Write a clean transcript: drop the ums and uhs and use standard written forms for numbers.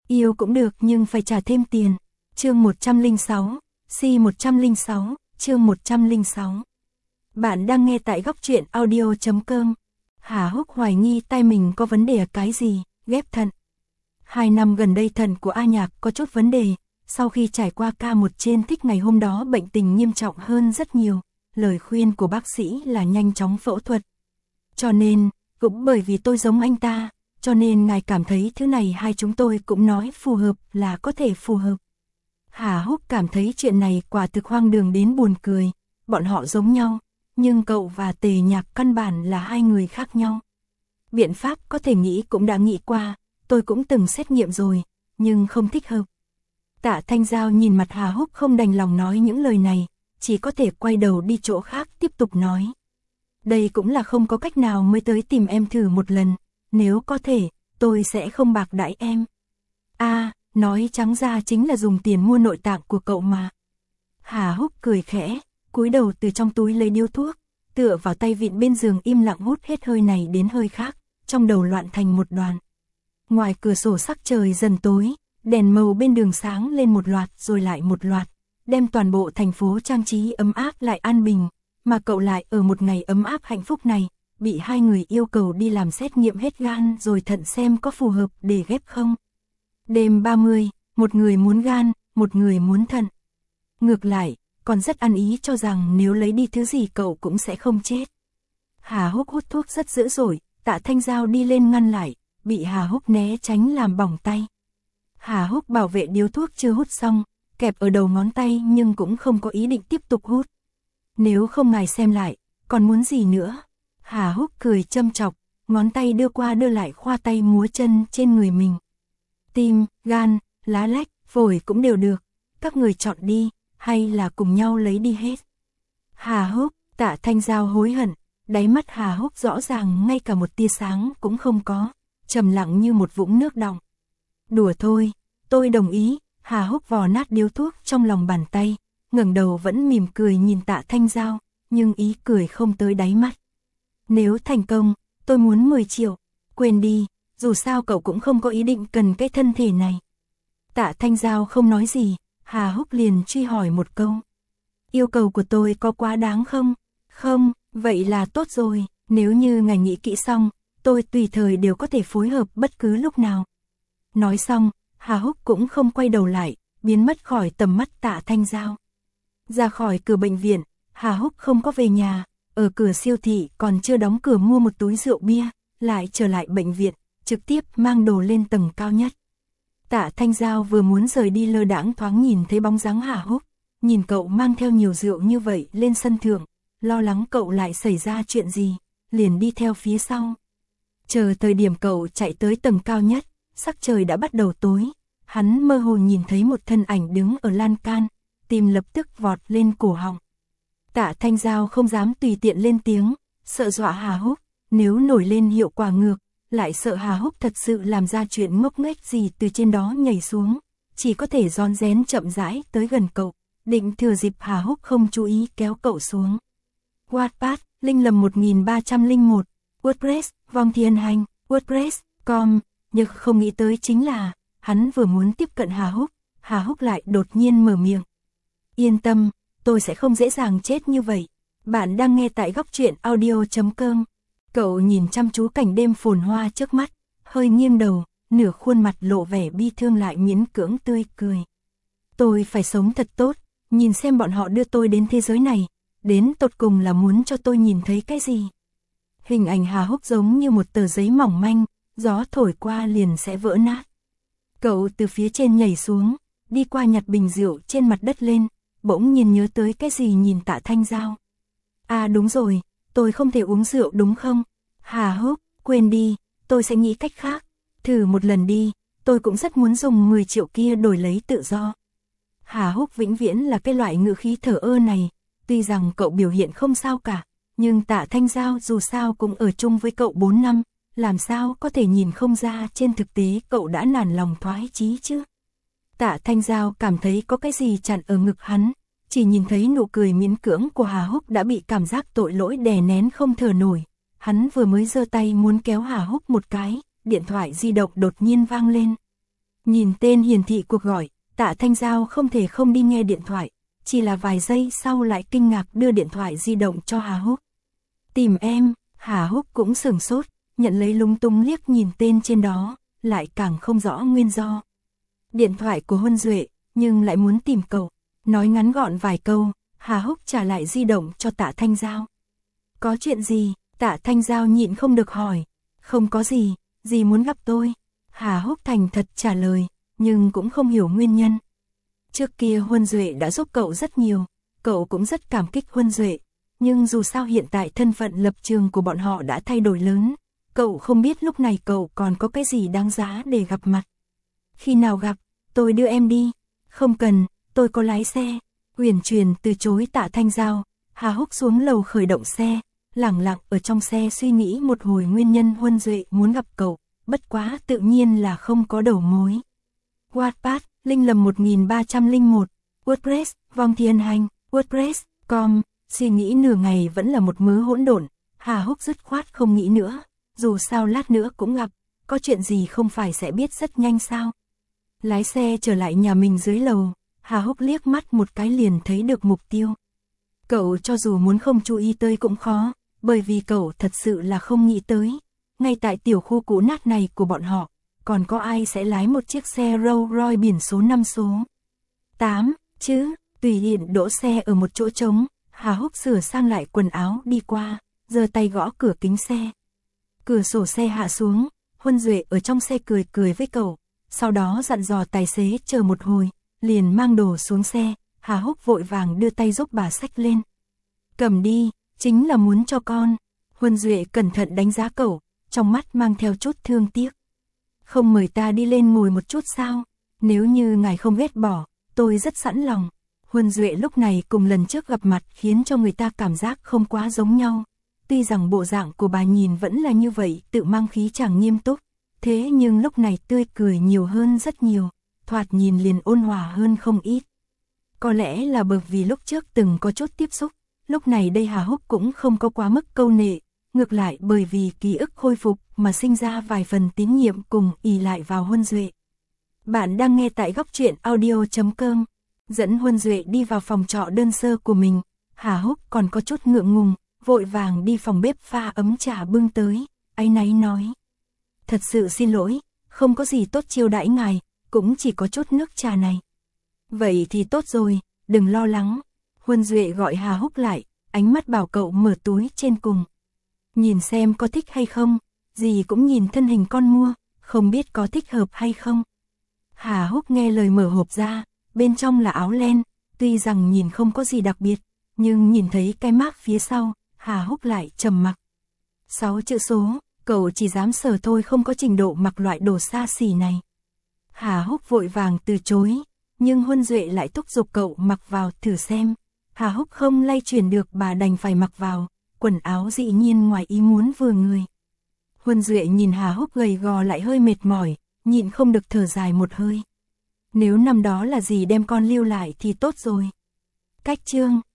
Yêu cũng được nhưng phải trả thêm tiền. Chương 106, C106, chương 106. Bạn đang nghe tại góc truyện audio.com. Hà Húc hoài nghi tai mình có vấn đề ở cái gì, ghép thận. 2 năm gần đây thận của A Nhạc có chút vấn đề, sau khi trải qua ca một trên thích ngày hôm đó bệnh tình nghiêm trọng hơn rất nhiều, lời khuyên của bác sĩ là nhanh chóng phẫu thuật. Cho nên, cũng bởi vì tôi giống anh ta, cho nên ngài cảm thấy thứ này hai chúng tôi cũng nói phù hợp là có thể phù hợp. Hà Húc cảm thấy chuyện này quả thực hoang đường đến buồn cười, bọn họ giống nhau, nhưng cậu và Tề Nhạc căn bản là hai người khác nhau. Biện pháp có thể nghĩ cũng đã nghĩ qua, tôi cũng từng xét nghiệm rồi, nhưng không thích hợp. Tạ Thanh Giao nhìn mặt Hà Húc không đành lòng nói những lời này, chỉ có thể quay đầu đi chỗ khác tiếp tục nói. Đây cũng là không có cách nào mới tới tìm em thử một lần, nếu có thể, tôi sẽ không bạc đãi em. Nói trắng ra chính là dùng tiền mua nội tạng của cậu mà. Hà Húc cười khẽ, cúi đầu từ trong túi lấy điếu thuốc, tựa vào tay vịn bên giường im lặng hút hết hơi này đến hơi khác, trong đầu loạn thành một đoàn. Ngoài cửa sổ sắc trời dần tối, đèn màu bên đường sáng lên một loạt rồi lại một loạt, đem toàn bộ thành phố trang trí ấm áp lại an bình, mà cậu lại ở một ngày ấm áp hạnh phúc này, bị hai người yêu cầu đi làm xét nghiệm hết gan rồi thận xem có phù hợp để ghép không. Đêm 30, một người muốn gan, một người muốn thận. Ngược lại, còn rất ăn ý cho rằng nếu lấy đi thứ gì cậu cũng sẽ không chết. Hà Húc hút thuốc rất dữ dội, Tạ Thanh Giao đi lên ngăn lại, bị Hà Húc né tránh làm bỏng tay. Hà Húc bảo vệ điếu thuốc chưa hút xong, kẹp ở đầu ngón tay nhưng cũng không có ý định tiếp tục hút. Nếu không ngài xem lại, còn muốn gì nữa? Hà Húc cười châm chọc, ngón tay đưa qua đưa lại khoa tay múa chân trên người mình. Tim, gan, lá lách, phổi cũng đều được, các người chọn đi, hay là cùng nhau lấy đi hết. Hà Húc, Tạ Thanh Giao hối hận, đáy mắt Hà Húc rõ ràng ngay cả một tia sáng cũng không có, trầm lặng như một vũng nước đọng. Đùa thôi, tôi đồng ý. Hà Húc vò nát điếu thuốc trong lòng bàn tay, ngẩng đầu vẫn mỉm cười nhìn Tạ Thanh Giao, nhưng ý cười không tới đáy mắt. Nếu thành công, tôi muốn 10 triệu, quên đi, dù sao cậu cũng không có ý định cần cái thân thể này. Tạ Thanh Giao không nói gì, Hà Húc liền truy hỏi một câu. Yêu cầu của tôi có quá đáng không? Không, vậy là tốt rồi, nếu như ngài nghĩ kỹ xong, tôi tùy thời đều có thể phối hợp bất cứ lúc nào. Nói xong, Hà Húc cũng không quay đầu lại, biến mất khỏi tầm mắt Tạ Thanh Giao. Ra khỏi cửa bệnh viện, Hà Húc không có về nhà, ở cửa siêu thị còn chưa đóng cửa mua một túi rượu bia, lại trở lại bệnh viện, trực tiếp mang đồ lên tầng cao nhất. Tạ Thanh Giao vừa muốn rời đi lơ đãng thoáng nhìn thấy bóng dáng Hà Húc, nhìn cậu mang theo nhiều rượu như vậy lên sân thượng, lo lắng cậu lại xảy ra chuyện gì, liền đi theo phía sau. Chờ thời điểm cậu chạy tới tầng cao nhất, sắc trời đã bắt đầu tối, hắn mơ hồ nhìn thấy một thân ảnh đứng ở lan can, tim lập tức vọt lên cổ họng. Tạ Thanh Giao không dám tùy tiện lên tiếng, sợ dọa Hà Húc, nếu nổi lên hiệu quả ngược, lại sợ Hà Húc thật sự làm ra chuyện ngốc nghếch gì từ trên đó nhảy xuống, chỉ có thể rón rén chậm rãi tới gần cậu, định thừa dịp Hà Húc không chú ý kéo cậu xuống. Wattpad, Linh Lầm 1301, WordPress, Vong Thiên Hành, WordPress.com, nhưng không nghĩ tới chính là, hắn vừa muốn tiếp cận Hà Húc lại đột nhiên mở miệng. Yên tâm, tôi sẽ không dễ dàng chết như vậy. Bạn đang nghe tại góc truyện audio.com. Cậu nhìn chăm chú cảnh đêm phồn hoa trước mắt, hơi nghiêng đầu, nửa khuôn mặt lộ vẻ bi thương lại miễn cưỡng tươi cười. Tôi phải sống thật tốt, nhìn xem bọn họ đưa tôi đến thế giới này, đến tột cùng là muốn cho tôi nhìn thấy cái gì. Hình ảnh Hà Húc giống như một tờ giấy mỏng manh, gió thổi qua liền sẽ vỡ nát. Cậu từ phía trên nhảy xuống, đi qua nhặt bình rượu trên mặt đất lên, bỗng nhiên nhớ tới cái gì nhìn Tạ Thanh Giao. Đúng rồi, tôi không thể uống rượu đúng không? Hà Húc, quên đi, tôi sẽ nghĩ cách khác. Thử một lần đi, tôi cũng rất muốn dùng 10 triệu kia đổi lấy tự do. Hà Húc vĩnh viễn là cái loại ngữ khí thờ ơ này, tuy rằng cậu biểu hiện không sao cả, nhưng Tạ Thanh Giao dù sao cũng ở chung với cậu 4 năm, làm sao có thể nhìn không ra trên thực tế cậu đã nản lòng thoái chí chứ. Tạ Thanh Giao cảm thấy có cái gì chặn ở ngực hắn, chỉ nhìn thấy nụ cười miễn cưỡng của Hà Húc đã bị cảm giác tội lỗi đè nén không thở nổi. Hắn vừa mới giơ tay muốn kéo Hà Húc một cái, điện thoại di động đột nhiên vang lên. Nhìn tên hiển thị cuộc gọi, Tạ Thanh Giao không thể không đi nghe điện thoại, chỉ là vài giây sau lại kinh ngạc đưa điện thoại di động cho Hà Húc. Tìm em, Hà Húc cũng sửng sốt, nhận lấy lúng túng liếc nhìn tên trên đó, lại càng không rõ nguyên do. Điện thoại của Huân Duệ, nhưng lại muốn tìm cậu. Nói ngắn gọn vài câu, Hà Húc trả lại di động cho Tạ Thanh Giao. Có chuyện gì? Tạ Thanh Giao nhịn không được hỏi. Không có gì, dì muốn gặp tôi. Hà Húc thành thật trả lời, nhưng cũng không hiểu nguyên nhân. Trước kia Huân Duệ đã giúp cậu rất nhiều, cậu cũng rất cảm kích Huân Duệ. Nhưng dù sao hiện tại thân phận lập trường của bọn họ đã thay đổi lớn, cậu không biết lúc này cậu còn có cái gì đáng giá để gặp mặt. Khi nào gặp, tôi đưa em đi. Không cần, tôi có lái xe. Huyền Truyền từ chối Tạ Thanh Giao. Hà Húc xuống lầu khởi động xe, lẳng lặng ở trong xe suy nghĩ một hồi nguyên nhân Huân Duệ muốn gặp cậu, bất quá tự nhiên là không có đầu mối. Wattpad, Linh Lầm 1301, WordPress, Vong Thiên Hành, WordPress.com, suy nghĩ nửa ngày vẫn là một mớ hỗn độn. Hà Húc dứt khoát không nghĩ nữa, dù sao lát nữa cũng gặp, có chuyện gì không phải sẽ biết rất nhanh sao. Lái xe trở lại nhà mình dưới lầu, Hà Húc liếc mắt một cái liền thấy được mục tiêu. Cậu cho dù muốn không chú ý tới cũng khó, bởi vì cậu thật sự là không nghĩ tới. Ngay tại tiểu khu cũ nát này của bọn họ, còn có ai sẽ lái một chiếc xe Rolls Royce biển số 5 số 8, chứ, tùy tiện đỗ xe ở một chỗ trống. Hà Húc sửa sang lại quần áo đi qua, giơ tay gõ cửa kính xe. Cửa sổ xe hạ xuống, Huân Duệ ở trong xe cười cười với cậu, sau đó dặn dò tài xế chờ một hồi, liền mang đồ xuống xe. Hà Húc vội vàng đưa tay giúp bà xách lên. Cầm đi, chính là muốn cho con. Huân Duệ cẩn thận đánh giá cậu, trong mắt mang theo chút thương tiếc. Không mời ta đi lên ngồi một chút sao? Nếu như ngài không ghét bỏ, tôi rất sẵn lòng. Huân Duệ lúc này cùng lần trước gặp mặt khiến cho người ta cảm giác không quá giống nhau. Tuy rằng bộ dạng của bà nhìn vẫn là như vậy, tự mang khí chàng nghiêm túc, thế nhưng lúc này tươi cười nhiều hơn rất nhiều, thoạt nhìn liền ôn hòa hơn không ít. Có lẽ là bởi vì lúc trước từng có chút tiếp xúc, lúc này đây Hà Húc cũng không có quá mức câu nệ, ngược lại bởi vì ký ức khôi phục mà sinh ra vài phần tín nhiệm cùng ỷ lại vào Huân Duệ. Bạn đang nghe tại Góc Truyện Audio.com. Dẫn Huân Duệ đi vào phòng trọ đơn sơ của mình, Hà Húc còn có chút ngượng ngùng, vội vàng đi phòng bếp pha ấm trà bưng tới, áy náy nói. Thật sự xin lỗi, không có gì tốt chiêu đãi ngài, cũng chỉ có chút nước trà này. Vậy thì tốt rồi, đừng lo lắng. Huân Duệ gọi Hà Húc lại, ánh mắt bảo cậu mở túi trên cùng. Nhìn xem có thích hay không, gì cũng nhìn thân hình con mua, không biết có thích hợp hay không. Hà Húc nghe lời mở hộp ra, bên trong là áo len, tuy rằng nhìn không có gì đặc biệt, nhưng nhìn thấy cái mác phía sau, Hà Húc lại trầm mặc. 6 chữ số, cậu chỉ dám sờ thôi, không có trình độ mặc loại đồ xa xỉ này. Hà Húc vội vàng từ chối, nhưng Huân Duệ lại thúc giục cậu mặc vào thử xem. Hà Húc không lay chuyển được, bà đành phải mặc vào, quần áo dĩ nhiên ngoài ý muốn vừa người. Huân Duệ nhìn Hà Húc gầy gò lại hơi mệt mỏi, nhịn không được thở dài một hơi. Nếu năm đó là gì đem con lưu lại thì tốt rồi. Cách chương